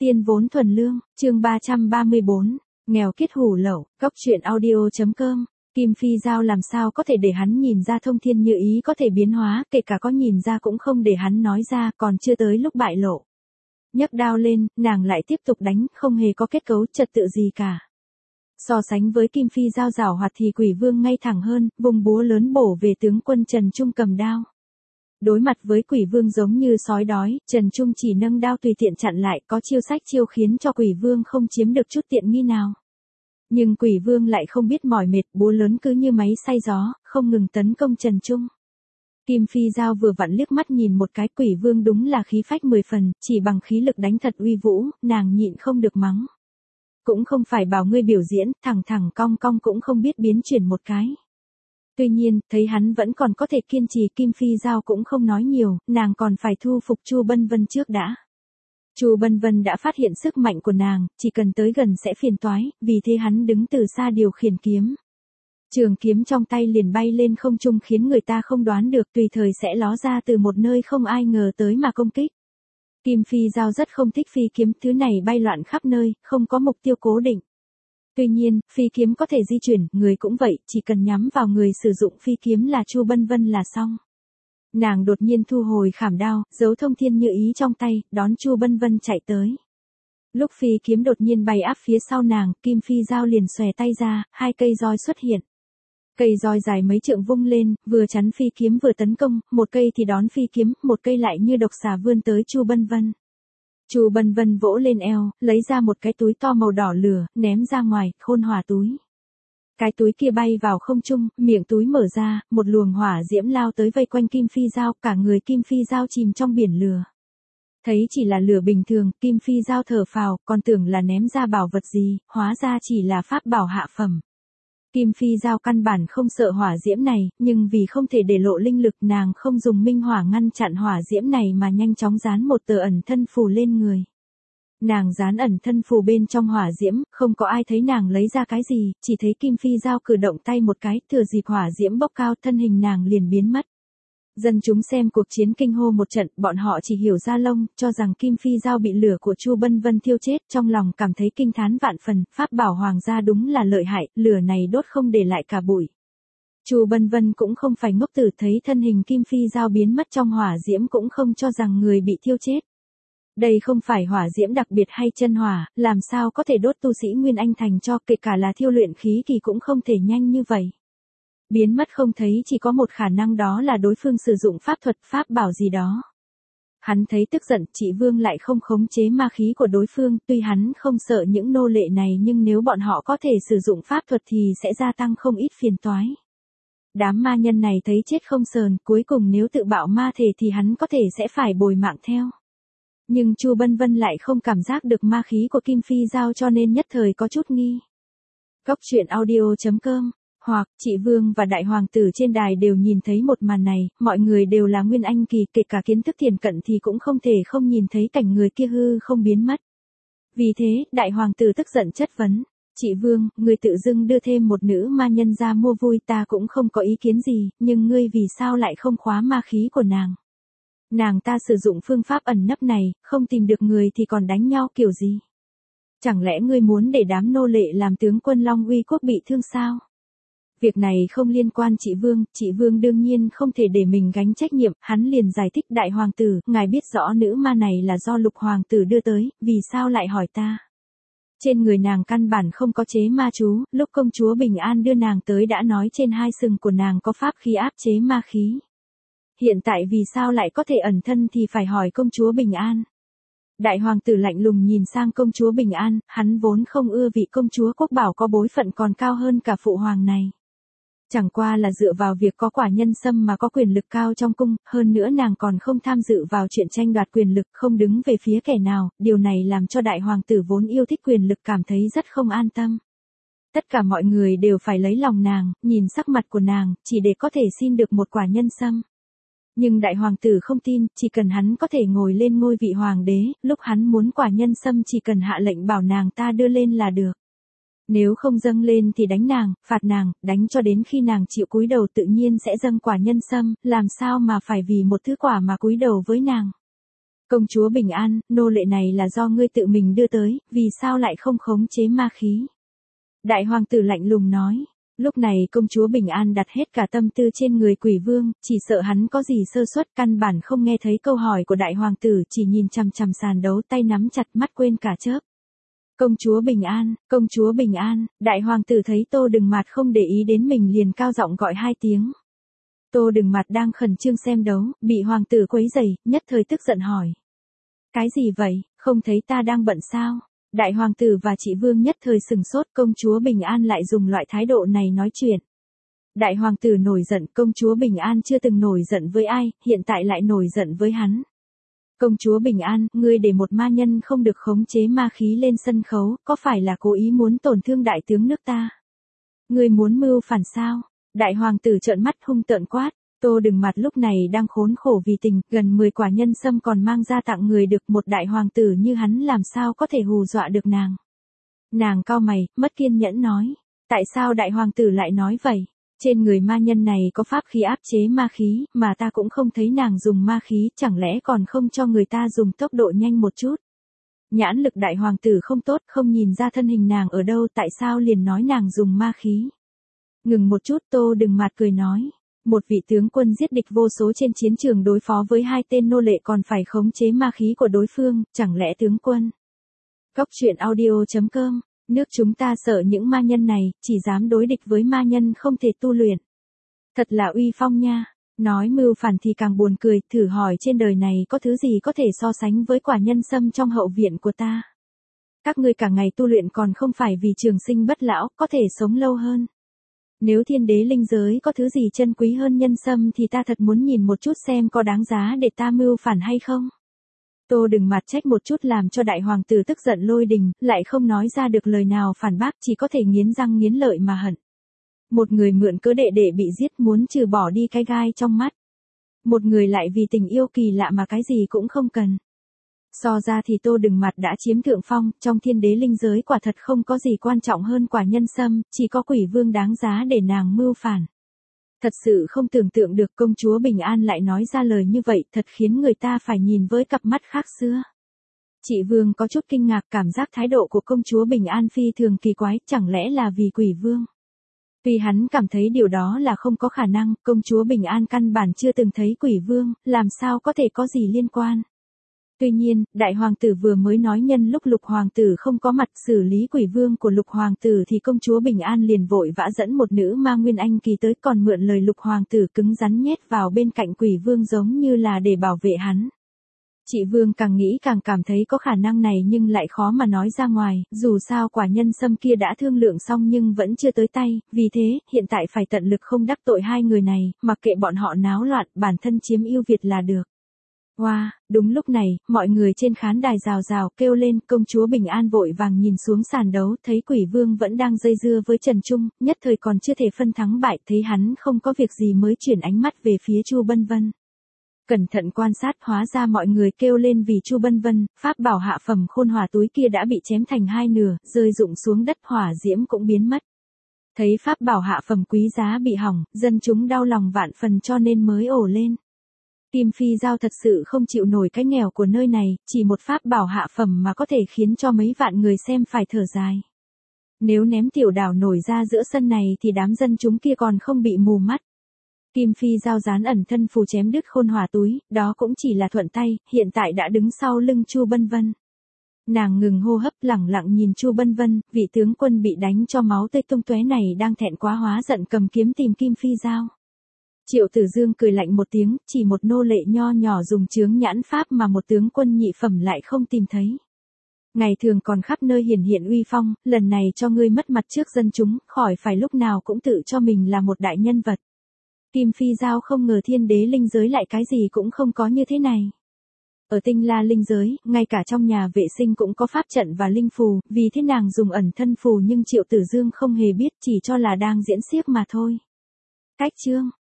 Tiên vốn thuần lương, chương 334, nghèo kiết hủ lậu, góc truyện audio.com. Kim Phi Giao làm sao có thể để hắn nhìn ra thông thiên như ý có thể biến hóa, kể cả có nhìn ra cũng không để hắn nói ra, còn chưa tới lúc bại lộ. Nhấc đao lên, nàng lại tiếp tục đánh, không hề có kết cấu trật tự gì cả. So sánh với Kim Phi Giao giảo hoạt thì Quỷ Vương ngay thẳng hơn, vùng búa lớn bổ về tướng quân Trần Trung cầm đao. Đối mặt với Quỷ Vương giống như sói đói, Trần Trung chỉ nâng đao tùy tiện chặn lại, có chiêu sách chiêu khiến cho Quỷ Vương không chiếm được chút tiện nghi nào. Nhưng Quỷ Vương lại không biết mỏi mệt, búa lớn cứ như máy xay gió, không ngừng tấn công Trần Trung. Kim Phi Giao vừa vặn liếc mắt nhìn một cái, Quỷ Vương đúng là khí phách 10 phần, chỉ bằng khí lực đánh thật uy vũ, nàng nhịn không được mắng. Cũng không phải bảo ngươi biểu diễn, thẳng thẳng cong cong cũng không biết biến chuyển một cái. Tuy nhiên, thấy hắn vẫn còn có thể kiên trì, Kim Phi Giao cũng không nói nhiều, nàng còn phải thu phục Chu Bân Vân trước đã. Chu Bân Vân đã phát hiện sức mạnh của nàng, chỉ cần tới gần sẽ phiền toái, vì thế hắn đứng từ xa điều khiển kiếm. Trường kiếm trong tay liền bay lên không trung khiến người ta không đoán được, tùy thời sẽ ló ra từ một nơi không ai ngờ tới mà công kích. Kim Phi Giao rất không thích phi kiếm, thứ này bay loạn khắp nơi, không có mục tiêu cố định. Tuy nhiên, phi kiếm có thể di chuyển, người cũng vậy, chỉ cần nhắm vào người sử dụng phi kiếm là Chu Bân Vân là xong. Nàng đột nhiên thu hồi khảm đao, giấu thông thiên như ý trong tay, đón Chu Bân Vân chạy tới. Lúc phi kiếm đột nhiên bay áp phía sau nàng, Kim Phi Giao liền xòe tay ra, hai cây roi xuất hiện. Cây roi dài mấy trượng vung lên, vừa chắn phi kiếm vừa tấn công, một cây thì đón phi kiếm, một cây lại như độc xà vươn tới Chu Bân Vân. Chu Bân Vân vỗ lên eo, lấy ra một cái túi to màu đỏ lửa, ném ra ngoài, khôn hỏa túi. Cái túi kia bay vào không trung, miệng túi mở ra, một luồng hỏa diễm lao tới vây quanh Kim Phi Giao, cả người Kim Phi Giao chìm trong biển lửa. Thấy chỉ là lửa bình thường, Kim Phi Giao thở phào, còn tưởng là ném ra bảo vật gì, hóa ra chỉ là pháp bảo hạ phẩm. Kim Phi Giao căn bản không sợ hỏa diễm này, nhưng vì không thể để lộ linh lực, nàng không dùng minh hỏa ngăn chặn hỏa diễm này mà nhanh chóng dán một tờ ẩn thân phù lên người. Nàng dán ẩn thân phù bên trong hỏa diễm, không có ai thấy nàng lấy ra cái gì, chỉ thấy Kim Phi Giao cử động tay một cái, thừa dịp hỏa diễm bốc cao, thân hình nàng liền biến mất. Dân chúng xem cuộc chiến kinh hô một trận, bọn họ chỉ hiểu ra lông, cho rằng Kim Phi Giao bị lửa của Chu Bân Vân thiêu chết, trong lòng cảm thấy kinh thán vạn phần, pháp bảo hoàng gia đúng là lợi hại, lửa này đốt không để lại cả bụi. Chu Bân Vân cũng không phải ngốc tử, thấy thân hình Kim Phi Giao biến mất trong hỏa diễm cũng không cho rằng người bị thiêu chết. Đây không phải hỏa diễm đặc biệt hay chân hỏa, làm sao có thể đốt tu sĩ Nguyên Anh thành cho, kể cả là thiêu luyện khí kỳ cũng không thể nhanh như vậy. Biến mất không thấy chỉ có một khả năng, đó là đối phương sử dụng pháp thuật, pháp bảo gì đó. Hắn thấy tức giận, chị Vương lại không khống chế ma khí của đối phương, tuy hắn không sợ những nô lệ này nhưng nếu bọn họ có thể sử dụng pháp thuật thì sẽ gia tăng không ít phiền toái. Đám ma nhân này thấy chết không sờn, cuối cùng nếu tự bạo ma thể thì hắn có thể sẽ phải bồi mạng theo. Nhưng Chu Bân Vân lại không cảm giác được ma khí của Kim Phi Giao cho nên nhất thời có chút nghi. Góc truyện audio.com. Hoặc, chị Vương và Đại Hoàng tử trên đài đều nhìn thấy một màn này, mọi người đều là Nguyên Anh kỳ, kể cả kiến thức thiền cận thì cũng không thể không nhìn thấy cảnh người kia hư không biến mất. Vì thế, Đại Hoàng tử tức giận chất vấn, chị Vương, người tự dưng đưa thêm một nữ ma nhân ra mua vui, ta cũng không có ý kiến gì, nhưng ngươi vì sao lại không khóa ma khí của nàng? Nàng ta sử dụng phương pháp ẩn nấp này, không tìm được người thì còn đánh nhau kiểu gì? Chẳng lẽ ngươi muốn để đám nô lệ làm tướng quân Long Uy quốc bị thương sao? Việc này không liên quan chị Vương đương nhiên không thể để mình gánh trách nhiệm, hắn liền giải thích, Đại Hoàng tử, ngài biết rõ nữ ma này là do Lục Hoàng tử đưa tới, vì sao lại hỏi ta? Trên người nàng căn bản không có chế ma chú, lúc công chúa Bình An đưa nàng tới đã nói trên hai sừng của nàng có pháp khí áp chế ma khí. Hiện tại vì sao lại có thể ẩn thân thì phải hỏi công chúa Bình An. Đại Hoàng tử lạnh lùng nhìn sang công chúa Bình An, hắn vốn không ưa vị công chúa quốc bảo có bối phận còn cao hơn cả phụ hoàng này. Chẳng qua là dựa vào việc có quả nhân sâm mà có quyền lực cao trong cung, hơn nữa nàng còn không tham dự vào chuyện tranh đoạt quyền lực, không đứng về phía kẻ nào, điều này làm cho Đại Hoàng tử vốn yêu thích quyền lực cảm thấy rất không an tâm. Tất cả mọi người đều phải lấy lòng nàng, nhìn sắc mặt của nàng, chỉ để có thể xin được một quả nhân sâm. Nhưng Đại Hoàng tử không tin, chỉ cần hắn có thể ngồi lên ngôi vị hoàng đế, lúc hắn muốn quả nhân sâm chỉ cần hạ lệnh bảo nàng ta đưa lên là được. Nếu không dâng lên thì đánh nàng, phạt nàng, đánh cho đến khi nàng chịu cúi đầu tự nhiên sẽ dâng quả nhân sâm, làm sao mà phải vì một thứ quả mà cúi đầu với nàng. Công chúa bình an, nô lệ này là do ngươi tự mình đưa tới, vì sao lại không khống chế ma khí? Đại hoàng tử lạnh lùng nói. Lúc này công chúa bình an đặt hết cả tâm tư trên người quỷ vương, chỉ sợ hắn có gì sơ suất, căn bản không nghe thấy câu hỏi của đại hoàng tử, chỉ nhìn chằm chằm sàn đấu, tay nắm chặt, mắt quên cả chớp. Công chúa bình an, công chúa bình an. Đại hoàng tử thấy Tô Đừng Mạt không để ý đến mình liền cao giọng gọi 2 tiếng. Tô Đừng Mạt đang khẩn trương xem đấu, bị hoàng tử quấy rầy, nhất thời tức giận hỏi. Cái gì vậy, không thấy ta đang bận sao? Đại hoàng tử và chị vương nhất thời sừng sốt, công chúa bình an lại dùng loại thái độ này nói chuyện. Đại hoàng tử nổi giận, công chúa bình an chưa từng nổi giận với ai, hiện tại lại nổi giận với hắn. Công chúa bình an, ngươi để một ma nhân không được khống chế ma khí lên sân khấu, có phải là cố ý muốn tổn thương đại tướng nước ta? Ngươi muốn mưu phản sao? Đại hoàng tử trợn mắt hung tợn quát. Tô Đừng Mạt lúc này đang khốn khổ vì tình, gần 10 quả nhân sâm còn mang ra tặng người được, một đại hoàng tử như hắn làm sao có thể hù dọa được nàng. Nàng cau mày, mất kiên nhẫn nói. Tại sao đại hoàng tử lại nói vậy? Trên người ma nhân này có pháp khí áp chế ma khí, mà ta cũng không thấy nàng dùng ma khí, chẳng lẽ còn không cho người ta dùng tốc độ nhanh một chút? Nhãn lực đại hoàng tử không tốt, không nhìn ra thân hình nàng ở đâu, tại sao liền nói nàng dùng ma khí? Ngừng một chút, Tô Đừng Mạt cười nói. Một vị tướng quân giết địch vô số trên chiến trường đối phó với 2 tên nô lệ còn phải khống chế ma khí của đối phương, chẳng lẽ tướng quân? Góc truyện audio.com, nước chúng ta sợ những ma nhân này, chỉ dám đối địch với ma nhân không thể tu luyện. Thật là uy phong nha, nói mưu phản thì càng buồn cười, thử hỏi trên đời này có thứ gì có thể so sánh với quả nhân sâm trong hậu viện của ta? Các ngươi cả ngày tu luyện còn không phải vì trường sinh bất lão, có thể sống lâu hơn. Nếu thiên đế linh giới có thứ gì chân quý hơn nhân sâm thì ta thật muốn nhìn một chút xem có đáng giá để ta mưu phản hay không. Tô Đừng Mạt trách một chút làm cho đại hoàng tử tức giận lôi đình, lại không nói ra được lời nào phản bác, chỉ có thể nghiến răng nghiến lợi mà hận. Một người mượn cớ đệ bị giết muốn trừ bỏ đi cái gai trong mắt. Một người lại vì tình yêu kỳ lạ mà cái gì cũng không cần. So ra thì Tô Đừng Mạt đã chiếm thượng phong, trong thiên đế linh giới quả thật không có gì quan trọng hơn quả nhân sâm, chỉ có quỷ vương đáng giá để nàng mưu phản. Thật sự không tưởng tượng được công chúa bình an lại nói ra lời như vậy, thật khiến người ta phải nhìn với cặp mắt khác xưa. Chị vương có chút kinh ngạc, cảm giác thái độ của công chúa bình an phi thường kỳ quái, chẳng lẽ là vì quỷ vương? Tuy hắn cảm thấy điều đó là không có khả năng, công chúa bình an căn bản chưa từng thấy quỷ vương, làm sao có thể có gì liên quan. Tuy nhiên, đại hoàng tử vừa mới nói nhân lúc lục hoàng tử không có mặt xử lý quỷ vương của lục hoàng tử thì công chúa bình an liền vội vã dẫn một nữ ma nguyên anh kỳ tới, còn mượn lời lục hoàng tử cứng rắn nhét vào bên cạnh quỷ vương giống như là để bảo vệ hắn. Chị vương càng nghĩ càng cảm thấy có khả năng này nhưng lại khó mà nói ra ngoài, dù sao quả nhân sâm kia đã thương lượng xong nhưng vẫn chưa tới tay, vì thế, hiện tại phải tận lực không đắc tội 2 người này, mặc kệ bọn họ náo loạn, bản thân chiếm ưu việt là được. Wow, đúng lúc này, mọi người trên khán đài rào rào kêu lên, công chúa bình an vội vàng nhìn xuống sàn đấu, thấy quỷ vương vẫn đang dây dưa với Trần Trung, nhất thời còn chưa thể phân thắng bại, thấy hắn không có việc gì mới chuyển ánh mắt về phía Chu Bân Vân. Cẩn thận quan sát, hóa ra mọi người kêu lên vì Chu Bân Vân, pháp bảo hạ phẩm khôn hỏa túi kia đã bị chém thành 2 nửa, rơi rụng xuống đất, hỏa diễm cũng biến mất. Thấy pháp bảo hạ phẩm quý giá bị hỏng, dân chúng đau lòng vạn phần cho nên mới ồ lên. Kim Phi Giao thật sự không chịu nổi cái nghèo của nơi này, chỉ một pháp bảo hạ phẩm mà có thể khiến cho mấy vạn người xem phải thở dài. Nếu ném tiểu đảo nổi ra giữa sân này thì đám dân chúng kia còn không bị mù mắt. Kim Phi Giao dán ẩn thân phù chém đứt khôn hỏa túi, đó cũng chỉ là thuận tay, hiện tại đã đứng sau lưng Chu Bân Vân. Nàng ngừng hô hấp, lẳng lặng nhìn Chu Bân Vân, vị tướng quân bị đánh cho máu tươi tung tóe này đang thẹn quá hóa giận cầm kiếm tìm Kim Phi Giao. Triệu Tử Dương cười lạnh một tiếng, chỉ một nô lệ nho nhỏ dùng chướng nhãn pháp mà một tướng quân nhị phẩm lại không tìm thấy. Ngày thường còn khắp nơi hiển hiện uy phong, lần này cho ngươi mất mặt trước dân chúng, khỏi phải lúc nào cũng tự cho mình là một đại nhân vật. Kim Phi Giao không ngờ thiên đế linh giới lại cái gì cũng không có như thế này. Ở Tinh La linh giới, ngay cả trong nhà vệ sinh cũng có pháp trận và linh phù, vì thế nàng dùng ẩn thân phù nhưng Triệu Tử Dương không hề biết, chỉ cho là đang diễn xiếc mà thôi. Cách chương